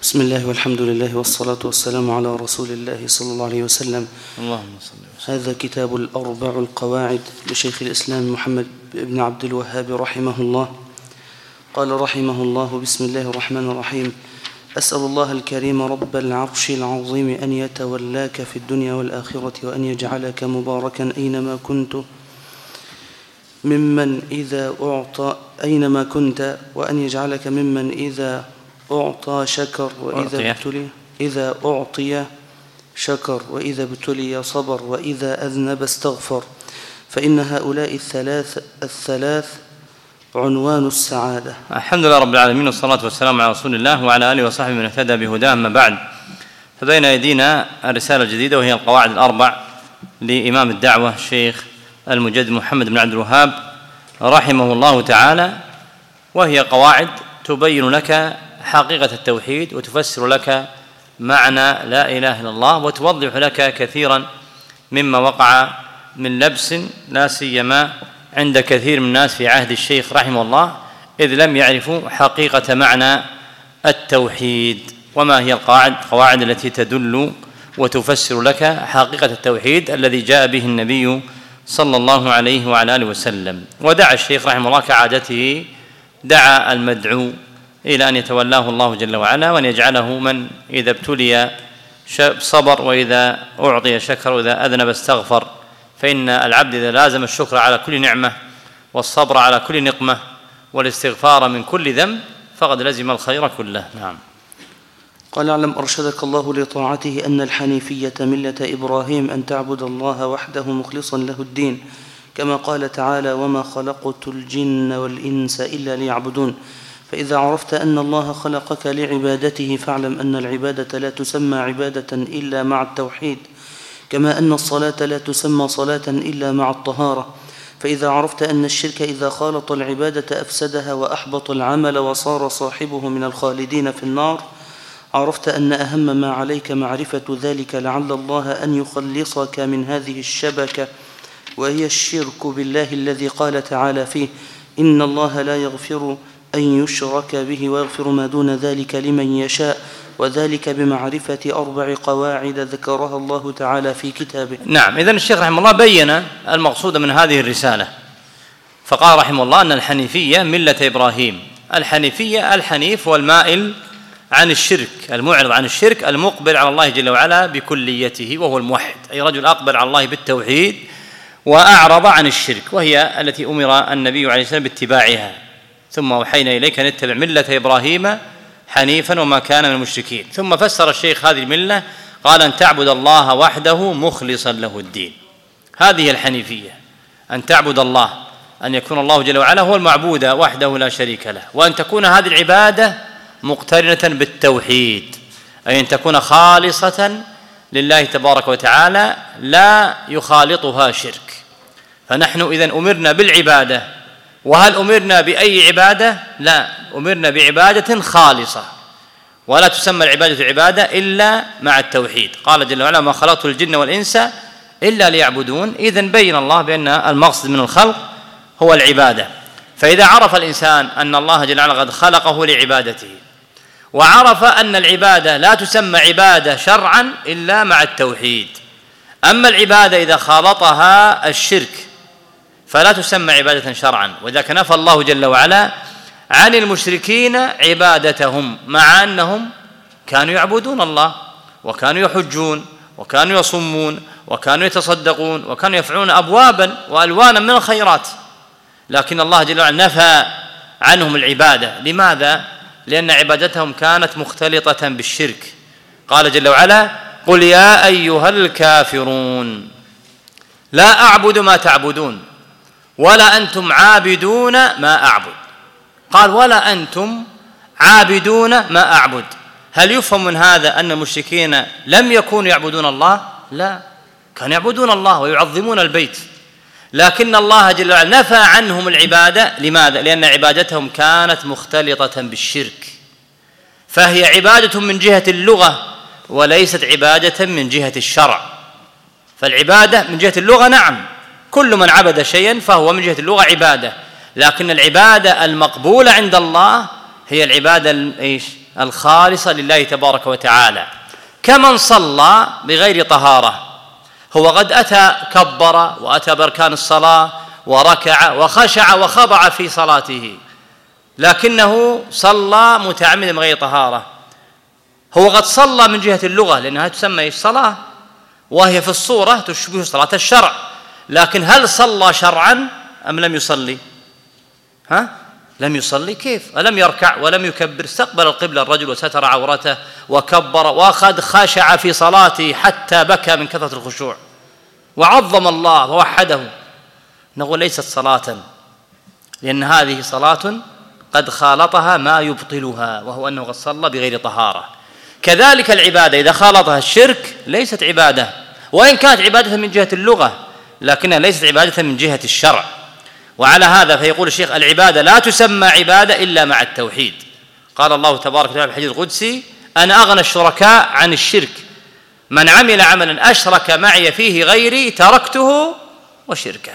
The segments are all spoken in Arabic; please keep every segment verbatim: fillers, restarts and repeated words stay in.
بسم الله والحمد لله والصلاة والسلام على رسول الله صلى الله عليه وسلم. اللهم صل وسلم. هذا كتاب الأربع القواعد لشيخ الإسلام محمد بن عبد الوهاب رحمه الله. قال رحمه الله: بسم الله الرحمن الرحيم. أسأل الله الكريم رب العرش العظيم أن يتولاك في الدنيا والآخرة، وأن يجعلك مباركا أينما كنت ممن إذا أعطى أينما كنت وأن يجعلك ممن إذا أعطى شكر وإذا ابتلي إذا أعطي شكر وإذا ابتلي صبر وإذا أذنب استغفر، فإن هؤلاء الثلاث الثلاث عنوان السعادة. الحمد لله رب العالمين، والصلاة والسلام على رسول الله وعلى آله وصحبه من اهتدى بهداه. أما بعد، فبين أيدينا الرسالة الجديدة وهي القواعد الأربع لإمام الدعوة الشيخ المجدد محمد بن عبد الوهاب رحمه الله تعالى، وهي قواعد تبين لك حقيقة التوحيد وتفسر لك معنى لا إله إلا الله، وتوضح لك كثيرا مما وقع من لبس لا سيما عند كثير من الناس في عهد الشيخ رحمه الله، إذ لم يعرفوا حقيقة معنى التوحيد. وما هي القواعد؟ القواعد التي تدل وتفسر لك حقيقة التوحيد الذي جاء به النبي صلى الله عليه وعلى آله وسلم. ودعا الشيخ رحمه الله كعادته، دعا المدعو إلى أن يتولاه الله جل وعلا، وأن يجعله من إذا ابتلي صبر، وإذا أعطي شكر، وإذا أذنب استغفر. فإن العبد إذا لازم الشكر على كل نعمة، والصبر على كل نقمة، والاستغفار من كل ذنب، فقد لزم الخير كله. نعم. قال: اعلم أرشدك الله لطاعته أن الحنيفية ملة إبراهيم، أن تعبد الله وحده مخلصا له الدين، كما قال تعالى: وما خلقت الجن والإنس إلا ليعبدون. فإذا عرفت أن الله خلقك لعبادته، فاعلم أن العبادة لا تسمى عبادة إلا مع التوحيد، كما أن الصلاة لا تسمى صلاة إلا مع الطهارة. فإذا عرفت أن الشرك إذا خالط العبادة أفسدها وأحبط العمل وصار صاحبه من الخالدين في النار، عرفت أن أهم ما عليك معرفة ذلك، لعل الله أن يخلصك من هذه الشبكة، وهي الشرك بالله الذي قال تعالى فيه: إن الله لا يغفر أن يشرك به ويغفر ما دون ذلك لمن يشاء، وذلك بمعرفة أربع قواعد ذكرها الله تعالى في كتابه. نعم. إذن الشيخ رحمه الله بين المقصود من هذه الرسالة، فقال رحمه الله أن الحنيفية ملة إبراهيم. الحنيفية، الحنيف والمائل عن الشرك، المعرض عن الشرك، المقبل على الله جل وعلا بكليته، وهو الموحد، أي رجل أقبل على الله بالتوحيد وأعرض عن الشرك، وهي التي أمر النبي عليه السلام باتباعها: ثم أوحينا إليك أن اتبع ملة إبراهيم حنيفا وما كان من المشركين. ثم فسر الشيخ هذه الملة، قال: أن تعبد الله وحده مخلصا له الدين. هذه الحنيفية، أن تعبد الله، أن يكون الله جل وعلا هو المعبود وحده لا شريك له، وأن تكون هذه العبادة مقترنة بالتوحيد، أي أن تكون خالصة لله تبارك وتعالى لا يخالطها شرك. فنحن إذن أمرنا بالعبادة، وهل أمرنا بأي عبادة؟ لا، أمرنا بعبادة خالصة، ولا تسمى العبادة عبادة إلا مع التوحيد. قال جل وعلا: ما خلقت الجن والإنس إلا ليعبدون. إذن بين الله بأن المقصد من الخلق هو العبادة. فإذا عرف الإنسان أن الله جل وعلا قد خلقه لعبادته، وعرف أن العبادة لا تسمى عبادة شرعا إلا مع التوحيد، أما العبادة إذا خالطها الشرك فلا تسمى عبادة شرعا، وذاك نفى الله جل وعلا عن المشركين عبادتهم، مع أنهم كانوا يعبدون الله، وكانوا يحجون، وكانوا يصومون، وكانوا يتصدقون، وكانوا يفعلون أبوابا وألوانا من الخيرات، لكن الله جل وعلا نفى عنهم العبادة. لماذا؟ لأن عبادتهم كانت مختلطة بالشرك. قال جل وعلا: قل يا أيها الكافرون لا أعبد ما تعبدون ولا أنتم عابدون ما أعبد. قال: ولا أنتم عابدون ما أعبد. هل يفهم من هذا أن المشركين لم يكونوا يعبدون الله؟ لا، كانوا يعبدون الله ويعظمون البيت، لكن الله جل وعلا نفى عنهم العبادة. لماذا؟ لأن عبادتهم كانت مختلطة بالشرك، فهي عبادة من جهة اللغة وليست عبادة من جهة الشرع. فالعبادة من جهة اللغة نعم، كل من عبد شيئا فهو من جهة اللغة عبادة، لكن العبادة المقبولة عند الله هي العبادة الخالصة لله تبارك وتعالى، كمن صلى بغير طهارة. هو قد أتى كبر وأتى بأركان الصلاة وركع وخشع وخضع في صلاته، لكنه صلى متعمدا بغير طهارة. هو قد صلى من جهة اللغة لأنها تسمى صلاة، وهي في الصورة تشبه صلاة الشرع، لكن هل صلى شرعا أم لم يصلي؟ ها؟ لم يصلي. كيف؟ ألم يركع ولم يكبر؟ استقبل القبلة الرجل وستر عورته وكبر وقد خشع في صلاته حتى بكى من كثرة الخشوع وعظم الله ووحده. نقول ليست صلاة، لأن هذه صلاة قد خالطها ما يبطلها، وهو أنه قد صلى بغير طهارة. كذلك العبادة إذا خالطها الشرك ليست عبادة، وإن كانت عبادة من جهة اللغة لكنها ليست عبادة من جهة الشرع. وعلى هذا فيقول الشيخ: العبادة لا تسمى عبادة إلا مع التوحيد. قال الله تبارك وتعالى في الحديث القدسي: أنا أغنى الشركاء عن الشرك، من عمل عملا أشرك معي فيه غيري تركته وشركه.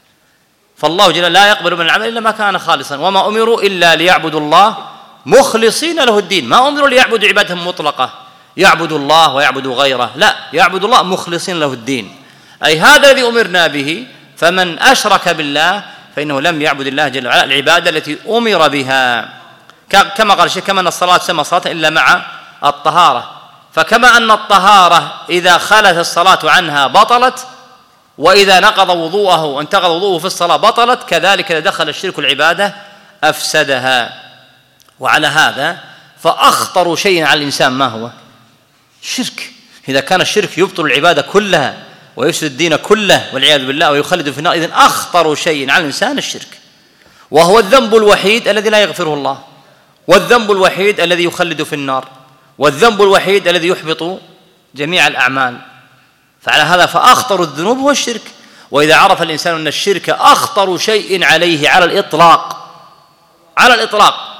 فالله جل لا يقبل من العمل إلا ما كان خالصا، وما أمروا إلا ليعبدوا الله مخلصين له الدين. ما أمروا ليعبدوا عبادة مطلقة، يعبدوا الله ويعبدوا غيره، لا، يعبدوا الله مخلصين له الدين، أي هذا الذي أمرنا به. فمن أشرك بالله فإنه لم يعبد الله جل وعلا العبادة التي أمر بها، كما قال الشيخ: كما أن الصلاة تسمى صلاة إلا مع الطهارة. فكما أن الطهارة إذا خلت الصلاة عنها بطلت، وإذا نقض وضوءه وانتقض وضوءه في الصلاة بطلت، كذلك إذا دخل الشرك العبادة أفسدها. وعلى هذا فأخطر شيء على الإنسان ما هو؟ الشرك. إذا كان الشرك يبطل العبادة كلها ويفسد الدين كله والعياذ بالله ويخلد في النار، إذن أخطر شيء على الإنسان الشرك، وهو الذنب الوحيد الذي لا يغفره الله، والذنب الوحيد الذي يخلد في النار، والذنب الوحيد الذي يحبط جميع الأعمال. فعلى هذا فأخطر الذنوب هو الشرك. وإذا عرف الإنسان أن الشرك أخطر شيء عليه على الإطلاق على الإطلاق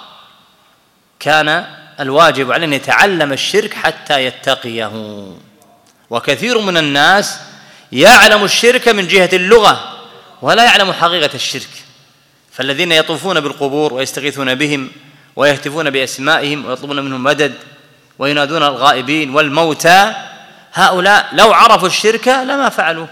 كان الواجب عليه أن يتعلم الشرك حتى يتقيه. وكثير من الناس يعلم الشرك من جهة اللغة ولا يعلم حقيقة الشرك. فالذين يطوفون بالقبور ويستغيثون بهم ويهتفون بأسمائهم ويطلبون منهم مدد وينادون الغائبين والموتى، هؤلاء لو عرفوا الشرك لما فعلوا،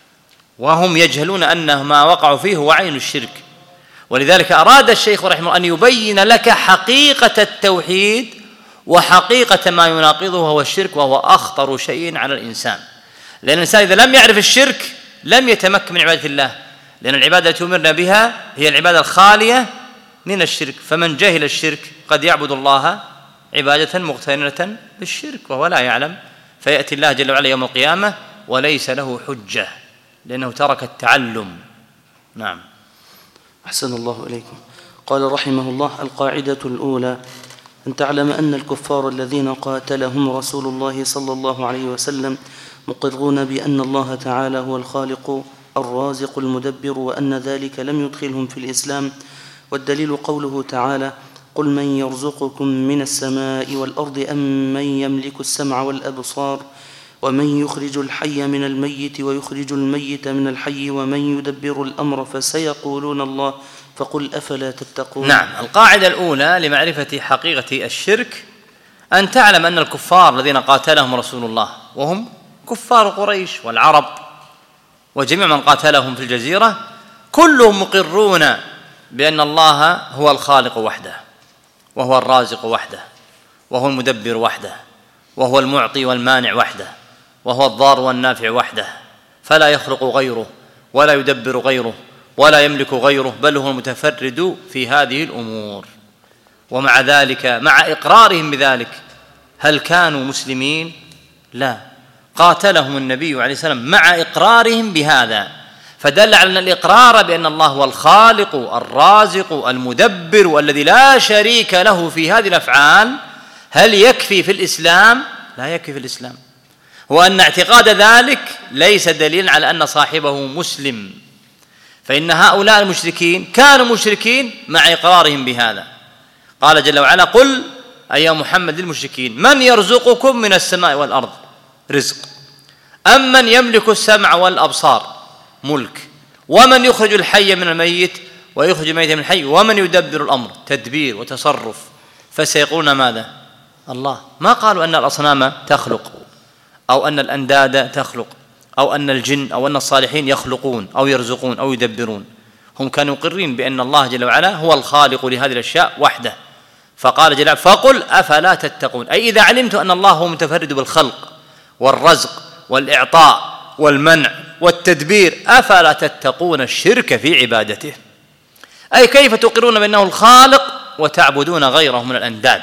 وهم يجهلون أنه ما وقعوا فيه هو عين الشرك. ولذلك أراد الشيخ رحمه الله أن يبين لك حقيقة التوحيد وحقيقة ما يناقضه وهو الشرك، وهو أخطر شيء على الإنسان. لأن الإنسان إذا لم يعرف الشرك لم يتمكن من عبادة الله، لأن العبادة التي أمرنا بها هي العبادة الخالية من الشرك. فمن جهل الشرك قد يعبد الله عبادة مقترنة بالشرك وهو لا يعلم، فيأتي الله جل وعلا يوم القيامة وليس له حجة لأنه ترك التعلم. نعم. أحسن الله إليكم. قال رحمه الله: القاعدة الأولى أن تعلم أن الكفار الذين قاتلهم رسول الله صلى الله عليه وسلم مقرون بأن الله تعالى هو الخالق الرازق المدبر، وأن ذلك لم يدخلهم في الإسلام. والدليل قوله تعالى: قل من يرزقكم من السماء والأرض أم من يملك السمع والأبصار ومن يخرج الحي من الميت ويخرج الميت من الحي ومن يدبر الأمر فسيقولون الله فقل أفلا تتقون. نعم. القاعدة الأولى لمعرفة حقيقة الشرك أن تعلم أن الكفار الذين قاتلهم رسول الله، وهم كفار قريش والعرب وجميع من قاتلهم في الجزيرة، كلهم مقرون بأن الله هو الخالق وحده، وهو الرازق وحده، وهو المدبر وحده، وهو المعطي والمانع وحده، وهو الضار والنافع وحده، فلا يخلق غيره ولا يدبر غيره ولا يملك غيره، بل هو المتفرد في هذه الأمور. ومع ذلك مع إقرارهم بذلك هل كانوا مسلمين؟ لا، قاتلهم النبي عليه السلام مع إقرارهم بهذا، فدل على أن الإقرار بأن الله هو الخالق الرازق المدبر الذي لا شريك له في هذه الأفعال هل يكفي في الإسلام؟ لا يكفي في الإسلام. وأن اعتقاد ذلك ليس دليلا على أن صاحبه مسلم، فإن هؤلاء المشركين كانوا مشركين مع إقرارهم بهذا. قال جل وعلا: قل أي محمد للمشركين من يرزقكم من السماء والأرض رزق، أم من يملك السمع والأبصار ملك، ومن يخرج الحي من الميت ويخرج الميت من الحي، ومن يدبر الأمر تدبير وتصرف. فسيقولون ماذا؟ الله، ما قالوا أن الأصنام تخلق أو أن الأنداد تخلق أو أن الجن أو أن الصالحين يخلقون أو يرزقون أو يدبرون. هم كانوا مقرين بأن الله جل وعلا هو الخالق لهذه الأشياء وحده. فقال جل وعلا: فقل أفلا تتقون، أي إذا علمت أن الله هو متفرد بالخلق والرزق والإعطاء والمنع والتدبير أفلا تتقون الشرك في عبادته، أي كيف تقرون بأنه الخالق وتعبدون غيره من الأنداد.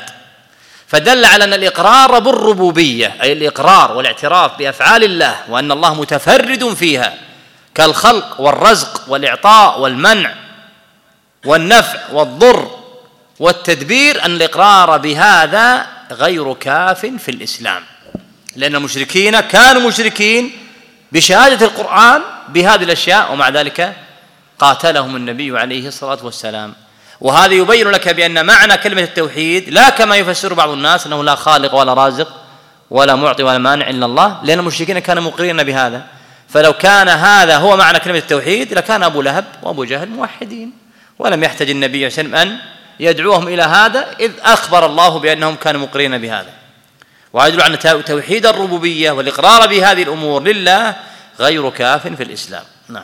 فدل على أن الإقرار بالربوبية، أي الإقرار والاعتراف بأفعال الله وأن الله متفرد فيها كالخلق والرزق والإعطاء والمنع والنفع والضر والتدبير، أن الإقرار بهذا غير كاف في الإسلام، لأن المشركين كانوا مشركين بشهادة القرآن بهذه الأشياء، ومع ذلك قاتلهم النبي عليه الصلاة والسلام. وهذا يبين لك بأن معنى كلمة التوحيد لا كما يفسر بعض الناس أنه لا خالق ولا رازق ولا معطي ولا مانع إلا الله، لأن المشركين كانوا مقرين بهذا. فلو كان هذا هو معنى كلمة التوحيد لكان أبو لهب وأبو جهل موحدين، ولم يحتج النبي صلى الله عليه وسلم أن يدعوهم إلى هذا، إذ أخبر الله بأنهم كانوا مقرين بهذا. ويدل على توحيد الربوبية والإقرار بهذه الأمور لله غير كاف في الإسلام. نعم.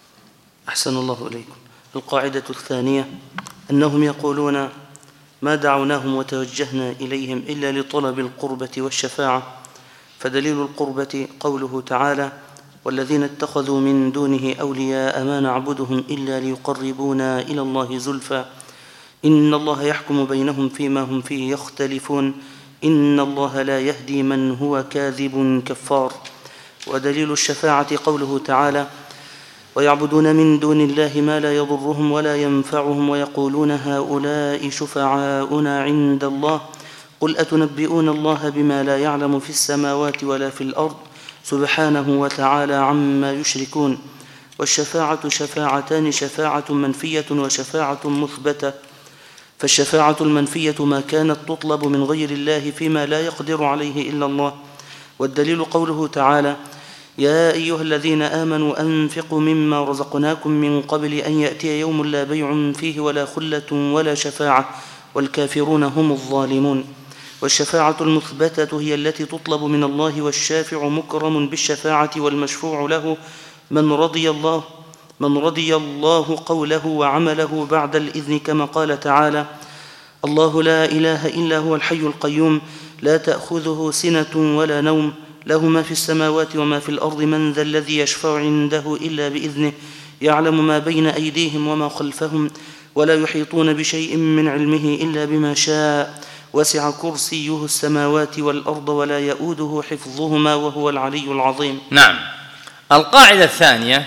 أحسن الله إليكم. القاعدة الثانية أنهم يقولون: ما دعوناهم وتوجهنا إليهم إلا لطلب القربة والشفاعة. فدليل القربة قوله تعالى: والذين اتخذوا من دونه أولياء ما نعبدهم إلا ليقربونا إلى الله زلفى إن الله يحكم بينهم فيما هم فيه يختلفون إن الله لا يهدي من هو كاذب كفار. ودليل الشفاعة قوله تعالى: ويعبدون من دون الله ما لا يضرهم ولا ينفعهم ويقولون هؤلاء شفعاؤنا عند الله قل أتنبئون الله بما لا يعلم في السماوات ولا في الأرض سبحانه وتعالى عما يشركون. والشفاعة شفاعتان: شفاعة منفية وشفاعة مثبتة. فالشفاعة المنفية ما كانت تطلب من غير الله فيما لا يقدر عليه إلا الله. والدليل قوله تعالى: يا أيها الذين آمنوا أنفقوا مما رزقناكم من قبل أن يأتي يوم لا بيع فيه ولا خلة ولا شفاعة والكافرون هم الظالمون. والشفاعة المثبتة هي التي تطلب من الله، والشافع مكرم بالشفاعة والمشفوع له من رضي الله من رضي الله قوله وعمله بعد الإذن، كما قال تعالى: الله لا إله إلا هو الحي القيوم لا تأخذه سنة ولا نوم له ما في السماوات وما في الأرض من ذا الذي يشفع عنده إلا بإذنه يعلم ما بين أيديهم وما خلفهم ولا يحيطون بشيء من علمه إلا بما شاء وسع كرسيه السماوات والأرض ولا يؤوده حفظهما وهو العلي العظيم. نعم. القاعدة الثانية: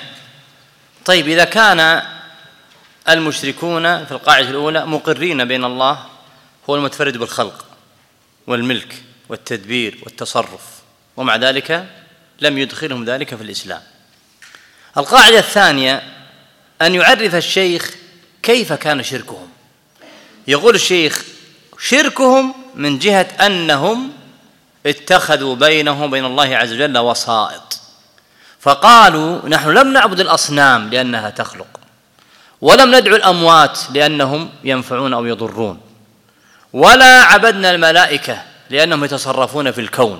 طيب إذا كان المشركون في القاعدة الأولى مقرين بأن الله هو المتفرد بالخلق والملك والتدبير والتصرف، ومع ذلك لم يدخلهم ذلك في الإسلام، القاعدة الثانية أن يعرف الشيخ كيف كان شركهم. يقول الشيخ: شركهم من جهة أنهم اتخذوا بينهم وبين الله عز وجل وسائط، فقالوا: نحن لم نعبد الأصنام لأنها تخلق، ولم ندعو الأموات لأنهم ينفعون أو يضرون، ولا عبدنا الملائكة لأنهم يتصرفون في الكون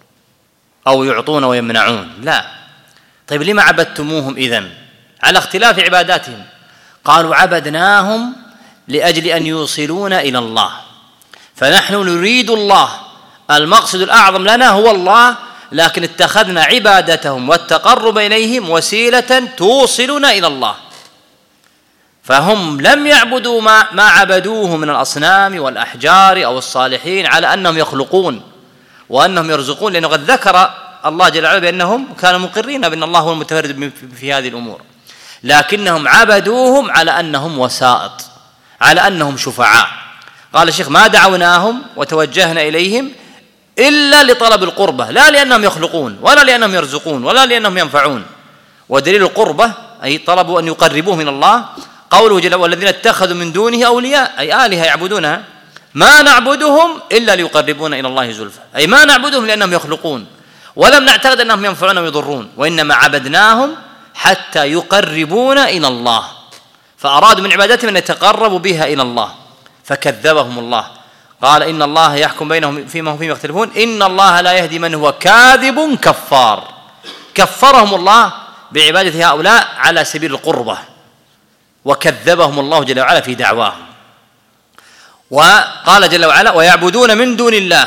أو يعطون ويمنعون. لا. طيب لما عبدتموهم إذن على اختلاف عباداتهم؟ قالوا: عبدناهم لأجل أن يوصلون إلى الله، فنحن نريد الله، المقصد الأعظم لنا هو الله، لكن اتخذنا عبادتهم والتقرب إليهم وسيلة توصلنا إلى الله. فهم لم يعبدوا ما, ما عبدوه من الأصنام والأحجار أو الصالحين على أنهم يخلقون وأنهم يرزقون، لأنه قد ذكر الله جل وعلا بأنهم كانوا مقرين بأن الله هو المتفرد في هذه الأمور، لكنهم عبدوهم على أنهم وسائط، على أنهم شفعاء. قال الشيخ: ما دعوناهم وتوجهنا إليهم إلا لطلب القربة، لا لأنهم يخلقون ولا لأنهم يرزقون ولا لأنهم ينفعون. ودليل القربة أي طلبوا أن يقربوه من الله قوله جل: والذين اتخذوا من دونه أولياء، أي آلهة يعبدونها، ما نعبدهم إلا ليقربونا إلى الله زلفى، أي ما نعبدهم لأنهم يخلقون، ولم نعتقد أنهم ينفعون ويضرون، وإنما عبدناهم حتى يقربونا إلى الله، فأرادوا من عبادتهم أن يتقربوا بها إلى الله، فكذبهم الله. قال إن الله يحكم بينهم فيما هم فيه يختلفون إن الله لا يهدي من هو كاذب كفار. كفرهم الله بعبادة هؤلاء على سبيل القربة، وكذبهم الله جل وعلا في دعواهم. وقال جل وعلا ويعبدون من دون الله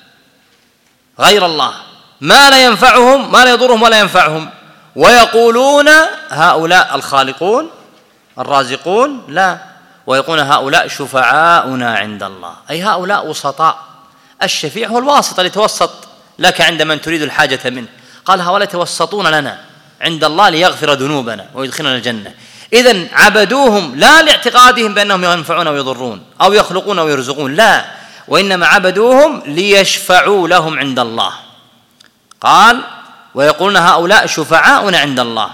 غير الله ما لا ينفعهم ما لا يضرهم ولا ينفعهم، ويقولون هؤلاء الخالقون الرازقون، لا، ويقولون هؤلاء شفعاؤنا عند الله، أي هؤلاء وسطاء. الشفيع هو الواسطة اللي يتوسط لك عند من تريد الحاجة منه. قال هؤلاء يتوسطون لنا عند الله ليغفر ذنوبنا ويدخلنا الجنة. إذن عبدوهم لا لاعتقادهم بأنهم ينفعون أو يضرون أو يخلقون أو يرزقون، لا، وإنما عبدوهم ليشفعوا لهم عند الله. قال ويقولون هؤلاء شفعاؤنا عند الله.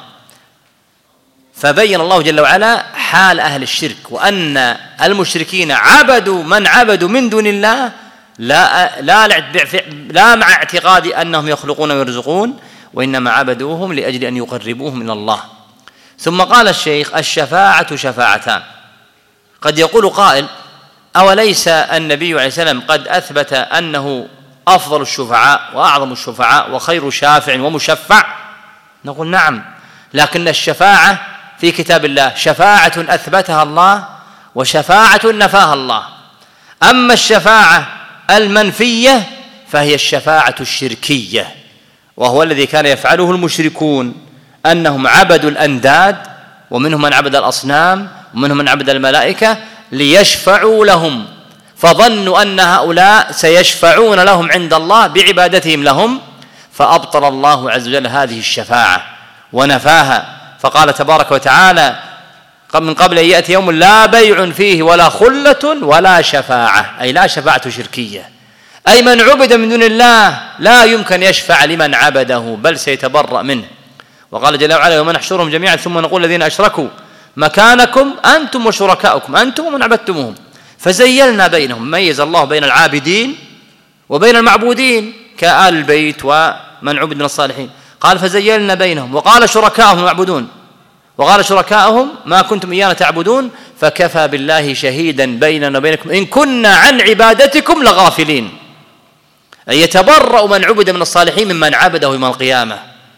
فبين الله جل وعلا حال أهل الشرك، وأن المشركين عبدوا من عبدوا من دون الله لا, لا, لا مع اعتقاد أنهم يخلقون ويرزقون، وإنما عبدوهم لأجل أن يقربوهم إلى الله. ثم قال الشيخ الشفاعة شفاعتان. قد يقول قائل أوليس النبي عليه السلام قد أثبت أنه أفضل الشفعاء وأعظم الشفعاء وخير شافع ومشفع؟ نقول نعم، لكن الشفاعة في كتاب الله شفاعة أثبتها الله وشفاعة نفاها الله. أما الشفاعة المنفية فهي الشفاعة الشركية، وهو الذي كان يفعله المشركون، أنهم عبدوا الأنداد، ومنهم من عبد الأصنام ومنهم من عبد الملائكة ليشفعوا لهم، فظنوا أن هؤلاء سيشفعون لهم عند الله بعبادتهم لهم، فأبطل الله عز وجل هذه الشفاعة ونفاها. فقال تبارك وتعالى من قبل أن يأتي يوم لا بيع فيه ولا خلة ولا شفاعة، أي لا شفاعة شركية، أي من عبد من دون الله لا يمكن يشفع لمن عبده بل سيتبرأ منه. وقال جل وعلا يوم نحشرهم جميعا ثم نقول الذين أشركوا مكانكم أنتم وشركاؤكم أنتم ومن عبدتموهم فزيلنا بينهم. ميز الله بين العابدين وبين المعبودين كآل البيت ومن عبد من الصالحين. قال فزيلنا بينهم، وقال شركاءهم معبودون، وقال شركاءهم ما كنتم إيانا تعبدون فكفى بالله شهيدا بيننا وبينكم إن كنا عن عبادتكم لغافلين. أي يتبرأ من عبد من الصالحين ممن عبده يوم القيامة.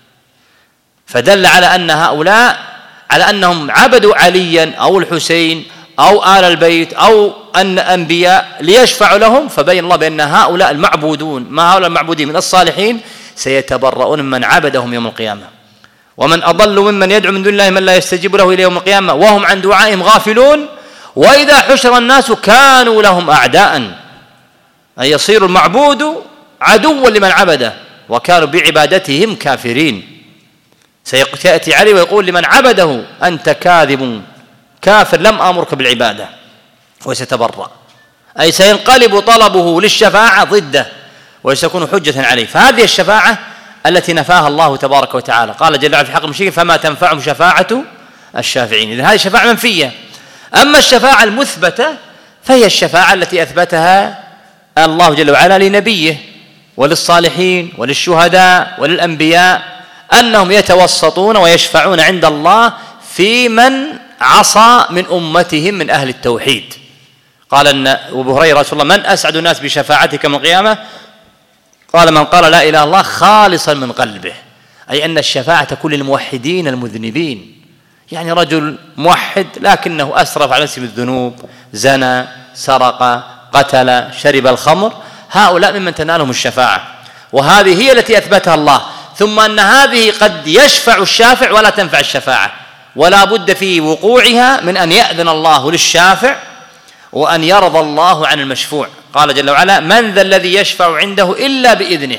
فدل على أن هؤلاء على أنهم عبدوا عليا أو الحسين أو آل البيت أو أن أنبياء ليشفعوا لهم، فبين الله بأن هؤلاء المعبودون ما هؤلاء المعبودين من الصالحين سيتبرؤون من عبدهم يوم القيامة. ومن أضل ممن يدعو من دون الله من لا يستجيب له إلى يوم القيامة وهم عن دعائهم غافلون وإذا حشر الناس كانوا لهم أعداء، أي يصير المعبود عدوا لمن عبده وكانوا بعبادتهم كافرين. سيأتي عليه ويقول لمن عبده أنت كاذب كافر لم آمرك بالعبادة، وسيتبرأ، أي سينقلب طلبه للشفاعة ضده وسيكون حجة عليه. فهذه الشفاعة التي نفاها الله تبارك وتعالى. قال جل وعلا في حق المشركين فما تنفعهم شفاعة الشافعين. إذن هذه شفاعة منفية. أما الشفاعة المثبتة فهي الشفاعة التي أثبتها الله جل وعلا لنبيه وللصالحين وللشهداء وللأنبياء أنهم يتوسطون ويشفعون عند الله في من عصى من أمتهم من أهل التوحيد. قال أن أبو هريرة رسول الله من أسعد الناس بشفاعتك يوم القيامة؟ قال من قال لا إله إلا الله خالصا من قلبه، أي أن الشفاعة تكون للموحدين المذنبين. يعني رجل موحد لكنه أسرف على نفسه بالذنوب، زنى، سرق، قتل، شرب الخمر، هؤلاء ممن تنالهم الشفاعة، وهذه هي التي أثبتها الله. ثم أن هذه قد يشفع الشافع ولا تنفع الشفاعة، ولا بد في وقوعها من أن يأذن الله للشافع وأن يرضى الله عن المشفوع. قال جل وعلا من ذا الذي يشفع عنده إلا بإذنه،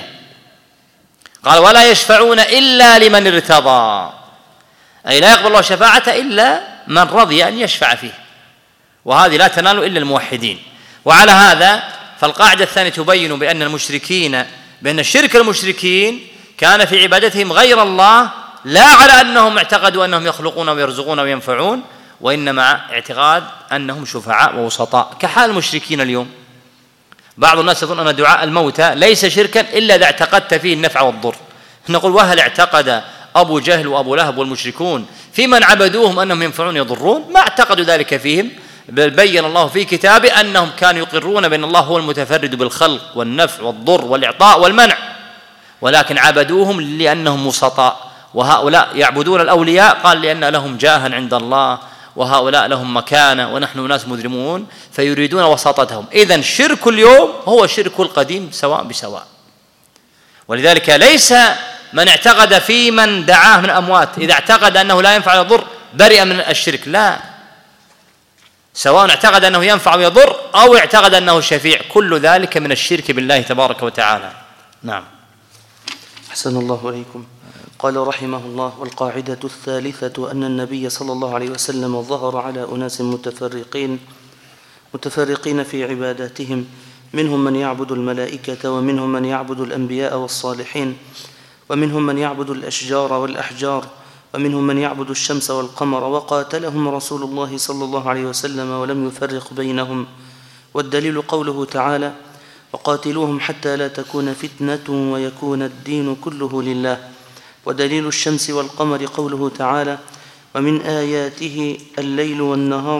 قال ولا يشفعون إلا لمن ارتضى، أي لا يقبل الله شفاعة إلا من رضي أن يشفع فيه، وهذه لا تنال إلا الموحدين. وعلى هذا فالقاعدة الثانية تبين بأن المشركين بأن الشرك المشركين كان في عبادتهم غير الله، لا على أنهم اعتقدوا أنهم يخلقون ويرزقون وينفعون، وإنما اعتقاد أنهم شفعاء ووسطاء، كحال المشركين اليوم. بعض الناس يظن أن دعاء الموتى ليس شركا إلا إذا اعتقدت فيه النفع والضر. نقول وهل اعتقد أبو جهل وأبو لهب والمشركون في من عبدوهم أنهم ينفعون يضرون؟ ما اعتقدوا ذلك فيهم، بل بين الله في كتابه أنهم كانوا يقرون بأن الله هو المتفرد بالخلق والنفع والضر والإعطاء والمنع، ولكن عبدوهم لأنهم وسطاء. وهؤلاء يعبدون الأولياء قال لأن لهم جاها عند الله، وهؤلاء لهم مكانة ونحن ناس مجرمون، فيريدون وساطتهم. إذن شرك اليوم هو شرك القديم سواء بسواء. ولذلك ليس من اعتقد في من دعاه من الأموات إذا اعتقد أنه لا ينفع ويضر برئ من الشرك، لا، سواء اعتقد أنه ينفع ويضر أو اعتقد أنه شفيع، كل ذلك من الشرك بالله تبارك وتعالى. نعم. أحسن الله إليكم. قال رحمه الله: والقاعدة الثالثة أن النبي صلى الله عليه وسلم ظهر على أناس متفرقين متفرقين في عباداتهم، منهم من يعبد الملائكة، ومنهم من يعبد الأنبياء والصالحين، ومنهم من يعبد الأشجار والأحجار، ومنهم من يعبد الشمس والقمر، وقاتلهم رسول الله صلى الله عليه وسلم ولم يفرق بينهم. والدليل قوله تعالى: وقاتلوهم حتى لا تكون فتنة ويكون الدين كله لله. ودليل الشمس والقمر قوله تعالى: ومن آياته الليل والنهار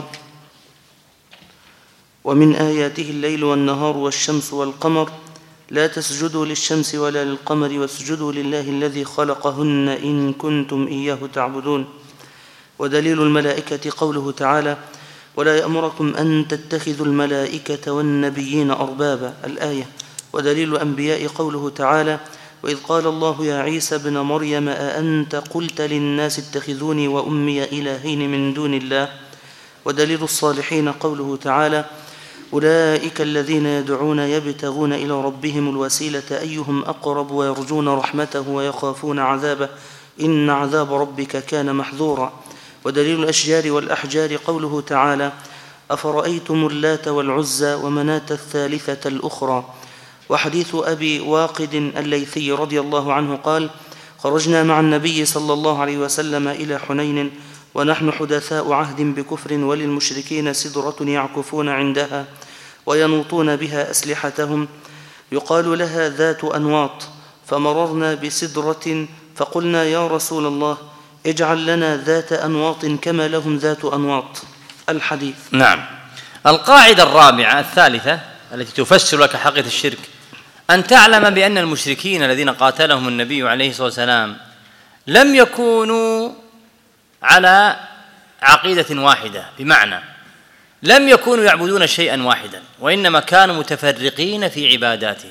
ومن آياته الليل والنهار والشمس والقمر لا تسجدوا للشمس ولا للقمر واسجدوا لله الذي خلقهن إن كنتم إياه تعبدون. ودليل الملائكة قوله تعالى: ولا يأمركم أن تتخذوا الملائكة والنبيين أربابا، الآية. ودليل الأنبياء قوله تعالى: وإذ قال الله يا عيسى ابن مريم أأنت قلت للناس اتخذوني وأمي إلهين من دون الله. ودليل الصالحين قوله تعالى: أولئك الذين يدعون يبتغون إلى ربهم الوسيلة أيهم أقرب ويرجون رحمته ويخافون عذابه إن عذاب ربك كان محذورا. ودليل الأشجار والأحجار قوله تعالى: أفرأيتم اللات والعزى ومناة الثالثة الأخرى. وحديث أبي واقد الليثي رضي الله عنه قال: خرجنا مع النبي صلى الله عليه وسلم إلى حنين ونحن حدثاء عهد بكفر، وللمشركين سدرة يعكفون عندها وينوطون بها أسلحتهم يقال لها ذات أنواط، فمررنا بسدرة فقلنا يا رسول الله اجعل لنا ذات أنواط كما لهم ذات أنواط. الحديث. نعم. القاعدة الرابعة الثالثة التي تفسر لك حقيقة الشرك أن تعلم بأن المشركين الذين قاتلهم النبي عليه الصلاة والسلام لم يكونوا على عقيدة واحدة، بمعنى لم يكونوا يعبدون شيئا واحدا، وإنما كانوا متفرقين في عباداتهم.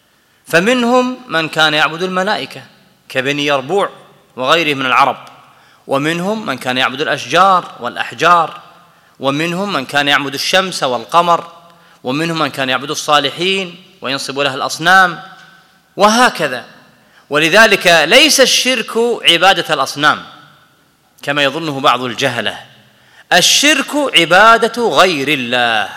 فمنهم من كان يعبد الملائكة كبني يربوع وغيره من العرب، ومنهم من كان يعبد الأشجار والأحجار، ومنهم من كان يعبد الشمس والقمر، ومنهم من كان يعبد الصالحين وينصب له الأصنام، وهكذا. ولذلك ليس الشرك عبادة الأصنام كما يظنه بعض الجهلة، الشرك عبادة غير الله،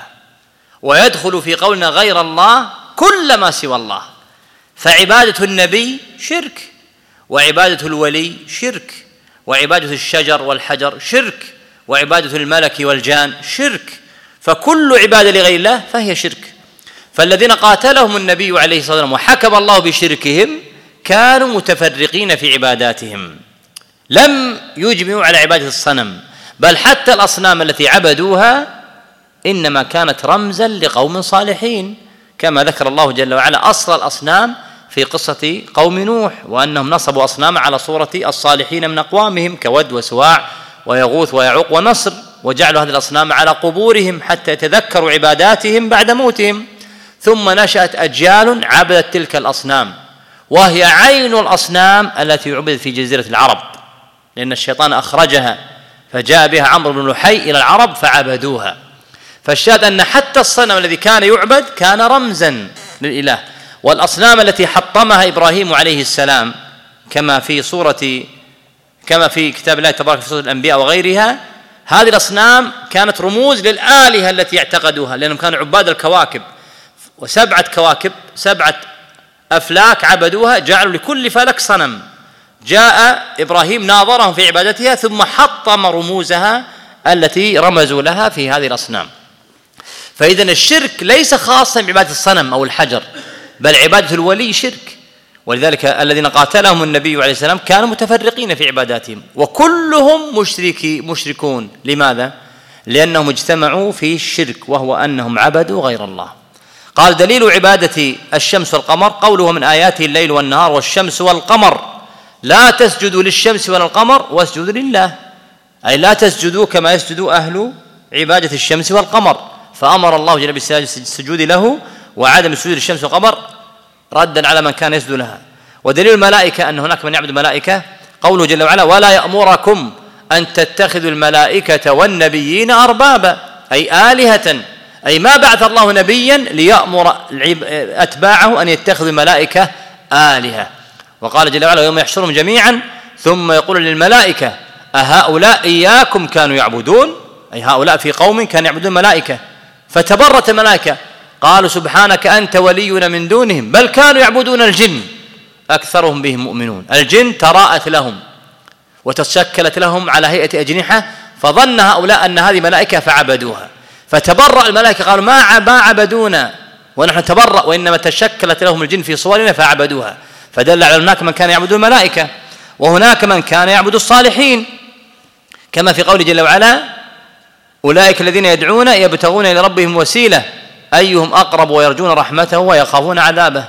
ويدخل في قولنا غير الله كل ما سوى الله. فعبادة النبي شرك، وعبادة الولي شرك، وعبادة الشجر والحجر شرك، وعبادة الملك والجان شرك، فكل عبادة لغير الله فهي شرك. فالذين قاتلهم النبي عليه الصلاة والسلام وحكم الله بشركهم كانوا متفرقين في عباداتهم، لم يجمعوا على عبادة الصنم، بل حتى الأصنام التي عبدوها إنما كانت رمزا لقوم صالحين، كما ذكر الله جل وعلا أصل الأصنام في قصة قوم نوح، وأنهم نصبوا أصنام على صورة الصالحين من أقوامهم كود وسواع ويغوث ويعوق ونصر، وجعلوا هذه الأصنام على قبورهم حتى يتذكروا عباداتهم بعد موتهم. ثم نشأت أجيال عبدت تلك الأصنام، وهي عين الأصنام التي عبدت في جزيرة العرب، لأن الشيطان أخرجها فجاء بها عمرو بن لحي إلى العرب فعبدوها. فالشاهد أن حتى الصنم الذي كان يعبد كان رمزا للإله. والأصنام التي حطمها إبراهيم عليه السلام كما في سورة كما في كتاب الله تبارك في سورة الأنبياء وغيرها، هذه الأصنام كانت رموز للآلهة التي اعتقدوها، لأنهم كانوا عباد الكواكب، وسبعة كواكب سبعة أفلاك عبدوها، جعلوا لكل فلك صنم. جاء إبراهيم ناظرهم في عبادتها ثم حطم رموزها التي رمزوا لها في هذه الأصنام. فإذن الشرك ليس خاصا بعبادة الصنم أو الحجر، بل عبادة الولي شرك. ولذلك الذين قاتلهم النبي عليه السلام كانوا متفرقين في عباداتهم، وكلهم مشركي مشركون. لماذا؟ لأنهم اجتمعوا في الشرك وهو أنهم عبدوا غير الله. قال دليل عبادة الشمس والقمر قوله من آياته الليل والنهار والشمس والقمر لا تسجدوا للشمس ولا القمر واسجدوا لله، أي لا تسجدوا كما يسجد أهل عبادة الشمس والقمر، فأمر الله جل بالسجود له وعدم السجود للشمس والقمر ردا على من كان يسجد لها. ودليل الملائكة أن هناك من يعبد الملائكة قوله جل وعلا ولا يأمركم أن تتخذوا الملائكة والنبيين أربابا، أي آلهة، أي ما بعث الله نبيا ليأمر أتباعه أن يتخذوا الملائكة آلهة. وقال جل وعلا يوم يحشرهم جميعا ثم يقول للملائكة أهؤلاء إياكم كانوا يعبدون، أي هؤلاء في قوم كانوا يعبدون الملائكة، فتبرت الملائكة قالوا سبحانك أنت ولينا من دونهم بل كانوا يعبدون الجن أكثرهم بهم مؤمنون. الجن تراءت لهم وتشكلت لهم على هيئة أجنحة فظن هؤلاء أن هذه ملائكة فعبدوها، فتبرأ الملائكة قالوا ما ما عبدونا ونحن نتبرأ وإنما تشكلت لهم الجن في صورنا فعبدوها. فدل على هناك من كان يعبد الملائكة وهناك من كان يعبد الصالحين، كما في قوله جل وعلا أولئك الذين يدعون يبتغون إلى ربهم وسيلة أيهم أقرب ويرجون رحمته ويخافون عذابه،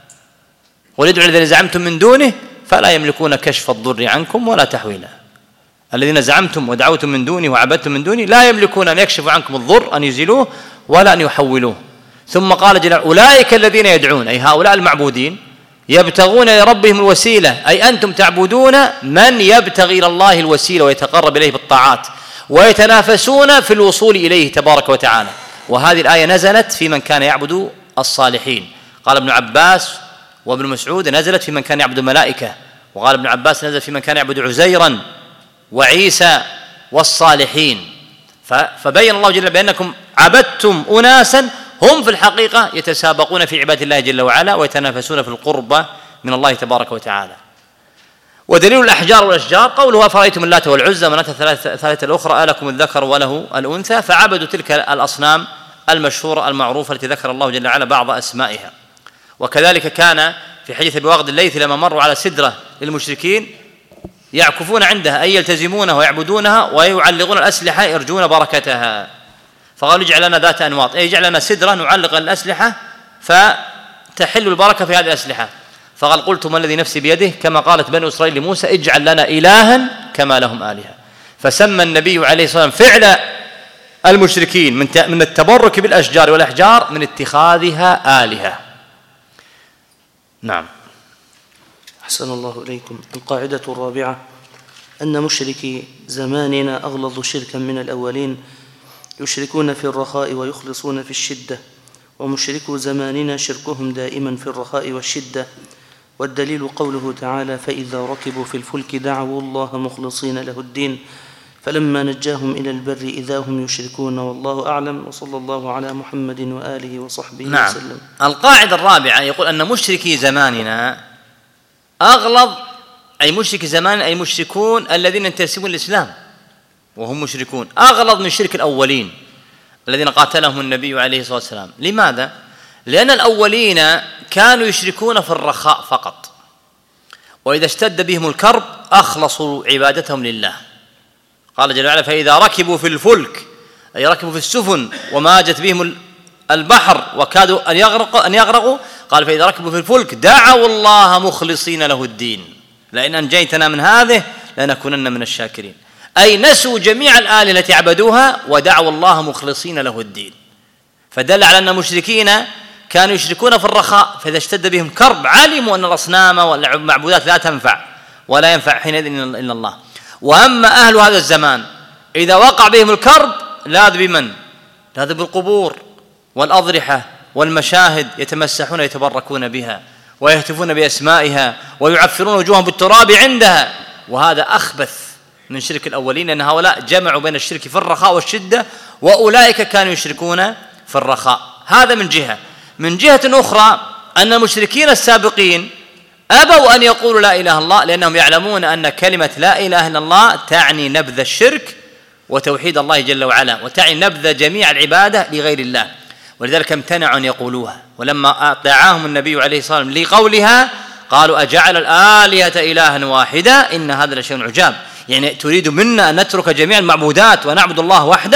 ويدعو الذين زعمتم من دونه فلا يملكون كشف الضر عنكم ولا تحويلا. الذين زعمتم ودعوتم من دونه وعبدتم من دونه لا يملكون أن يكشفوا عنكم الضر أن يزيلوه ولا أن يحولوه. ثم قال جل أولئك الذين يدعون، أي هؤلاء المعبودين، يبتغون إلى ربهم الوسيلة، أي أنتم تعبدون من يبتغي إلى الله الوسيلة ويتقرب إليه بالطاعات ويتنافسون في الوصول إليه تبارك وتعالى. وهذه الآية نزلت في من كان يعبد الصالحين. قال ابن عباس وابن مسعود نزلت في من كان يعبد الملائكة، وقال ابن عباس نزلت في من كان يعبد عزيرا وعيسى والصالحين. فبين الله جل وعلا بأنكم عبدتم أناسا هم في الحقيقة يتسابقون في عبادة الله جل وعلا ويتنافسون في القربة من الله تبارك وتعالى. ودليل الأحجار والأشجار قوله أفرأيتم اللات والعزى ومناة الثالثة الأخرى ألكم الذكر وله الأنثى، فعبدوا تلك الأصنام المشهورة المعروفة التي ذكر الله جل وعلا بعض أسمائها. وكذلك كان في حديث أبي واقد الليثي لما مروا على سدرة للمشركين يعكفون عندها أي يلتزمونها ويعبدونها ويعلقون الأسلحة يرجون بركتها، فقالوا اجعل لنا ذات أنواط، أي اجعل لنا سدرة نعلق الأسلحة فتحل البركة في هذه الأسلحة. فقال قلت ما الذي نفسي بيده كما قالت بنو إسرائيل لموسى اجعل لنا إلها كما لهم آلهة. فسمى النبي عليه الصلاة والسلام فعل المشركين من التبرك بالأشجار والأحجار من اتخاذها آلهة. نعم. أحسن الله إليكم. القاعدة الرابعة أن مشركي زماننا أغلظ شركا من الأولين، يشركون في الرخاء ويخلصون في الشدة، ومشركو زماننا شركهم دائما في الرخاء والشدة. والدليل قوله تعالى فإذا ركبوا في الفلك دعوا الله مخلصين له الدين فلما نجاهم إلى البر إذا هم يشركون، والله أعلم، وصلى الله على محمد وآله وصحبه نعم. وسلم. القاعدة الرابعة يقول أن مشركي زماننا أغلظ، أي مشركي زماننا أي مشركون الذين ينتسبون الإسلام وهم مشركون، أغلظ من شرك الأولين الذين قاتلهم النبي عليه الصلاة والسلام. لماذا؟ لأن الأولين كانوا يشركون في الرخاء فقط، وإذا اشتد بهم الكرب أخلصوا عبادتهم لله. قال جل وعلا فإذا ركبوا في الفلك، أي ركبوا في السفن وماجت بهم البحر وكادوا أن يغرقوا, أن يغرقوا قال فإذا ركبوا في الفلك دعوا الله مخلصين له الدين لئن أنجيتنا من هذه لنكونن من الشاكرين، أي نسوا جميع الآلهة التي عبدوها ودعوا الله مخلصين له الدين. فدل على أن المشركين كانوا يشركون في الرخاء، فإذا اشتد بهم كرب علموا أن الأصنام والمعبودات لا تنفع ولا ينفع حينئذ إلا الله. وأما أهل هذا الزمان إذا وقع بهم الكرب لاذ بمن؟ لاذ بالقبور والأضرحة والمشاهد، يتمسحون يتبركون بها ويهتفون بأسمائها ويعفرون وجوههم بالتراب عندها، وهذا أخبث من شرك الأولين، لأن هؤلاء جمعوا بين الشرك في الرخاء والشدة، وأولئك كانوا يشركون في الرخاء. هذا من جهة. من جهة أخرى أن المشركين السابقين أبوا أن يقولوا لا إله إلا الله، لأنهم يعلمون أن كلمة لا إله إلا الله تعني نبذ الشرك وتوحيد الله جل وعلا، وتعني نبذ جميع العبادة لغير الله، ولذلك امتنعوا أن يقولوها. ولما أطاعهم النبي عليه الصلاة والسلام لقولها قالوا أجعل الآلهة إلها واحدة إن هذا لشيء عجاب، يعني تريد منا أن نترك جميع المعبودات ونعبد الله وحده؟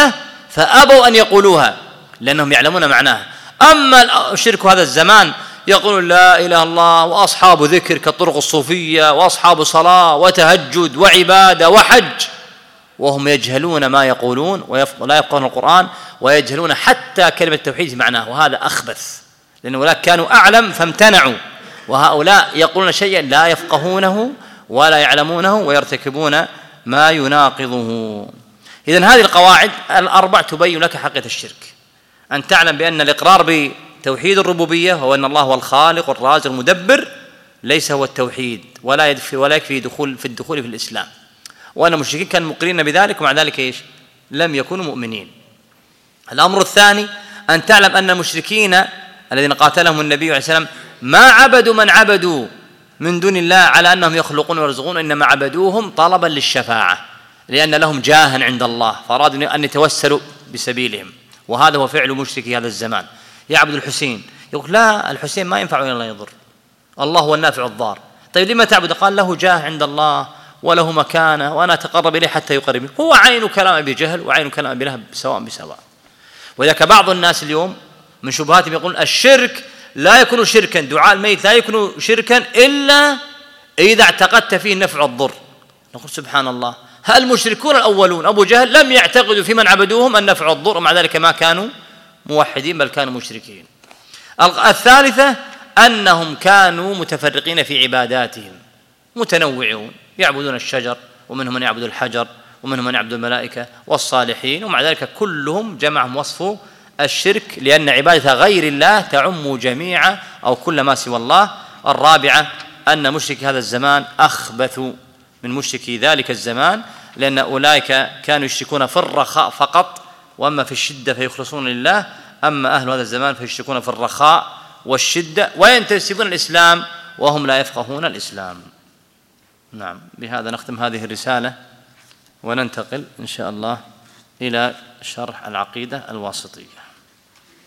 فأبوا أن يقولوها لأنهم يعلمون معناها. أما الشرك هذا الزمان يقولون لا إله إلا الله وأصحاب ذكر كالطرق الصوفية وأصحاب صلاة وتهجد وعبادة وحج، وهم يجهلون ما يقولون ولا يفقهون القرآن ويجهلون حتى كلمة التوحيد معناه، وهذا أخبث، لأن أولئك كانوا أعلم فامتنعوا، وهؤلاء يقولون شيئا لا يفقهونه ولا يعلمونه ويرتكبون ما يناقضه. إذن هذه القواعد الأربع تبين لك حقيقة الشرك، أن تعلم بأن الإقرار بتوحيد الربوبية هو أن الله هو الخالق والرازق المدبر ليس هو التوحيد، ولا يكفي ولا يكفي دخول في الدخول في الإسلام، وأن المشركين كانوا مقرين بذلك ومع ذلك إيش؟ لم يكونوا مؤمنين. الأمر الثاني أن تعلم أن المشركين الذين قاتلهم النبي عليه السلام ما عبدوا من عبدوا من دون الله على أنهم يخلقون ويرزقون، إنما عبدوهم طلبا للشفاعة لأن لهم جاها عند الله فأرادوا أن يتوسلوا بسبيلهم، وهذا هو فعل مشركي هذا الزمان. يعبد الحسين، يقول لا الحسين ما ينفع ولا يضر، الله هو النافع الضار. طيب لما تعبد؟ قال له جاه عند الله وله مكانه وأنا أتقرب إليه حتى يقرب. هو عين كلام أبي جهل وعين كلام أبي لهب سواء بسواء. وذاك بعض الناس اليوم من شبهاتهم يقولون الشرك لا يكون شركا، دعاء الميت لا يكون شركا إلا إذا اعتقدت فيه نفع الضر. نقول سبحان الله، هل المشركون الأولون أبو جهل لم يعتقدوا في من عبدوهم أن نفع الضر، ومع ذلك ما كانوا موحدين بل كانوا مشركين. الثالثة أنهم كانوا متفرقين في عباداتهم متنوعون، يعبدون الشجر ومنهم من يعبد الحجر ومنهم من يعبد الملائكة والصالحين، ومع ذلك كلهم جمعهم وصف الشرك لأن عبادة غير الله تعم جميع أو كل ما سوى الله. الرابعة أن مشركي هذا الزمان أخبث من مشركي ذلك الزمان، لأن أولئك كانوا يشركون في الرخاء فقط، وأما في الشدة فيخلصون لله، أما أهل هذا الزمان فيشركون في الرخاء والشدة وينتسبون الإسلام وهم لا يفقهون الإسلام. نعم، بهذا نختم هذه الرسالة وننتقل إن شاء الله إلى شرح العقيدة الواسطية.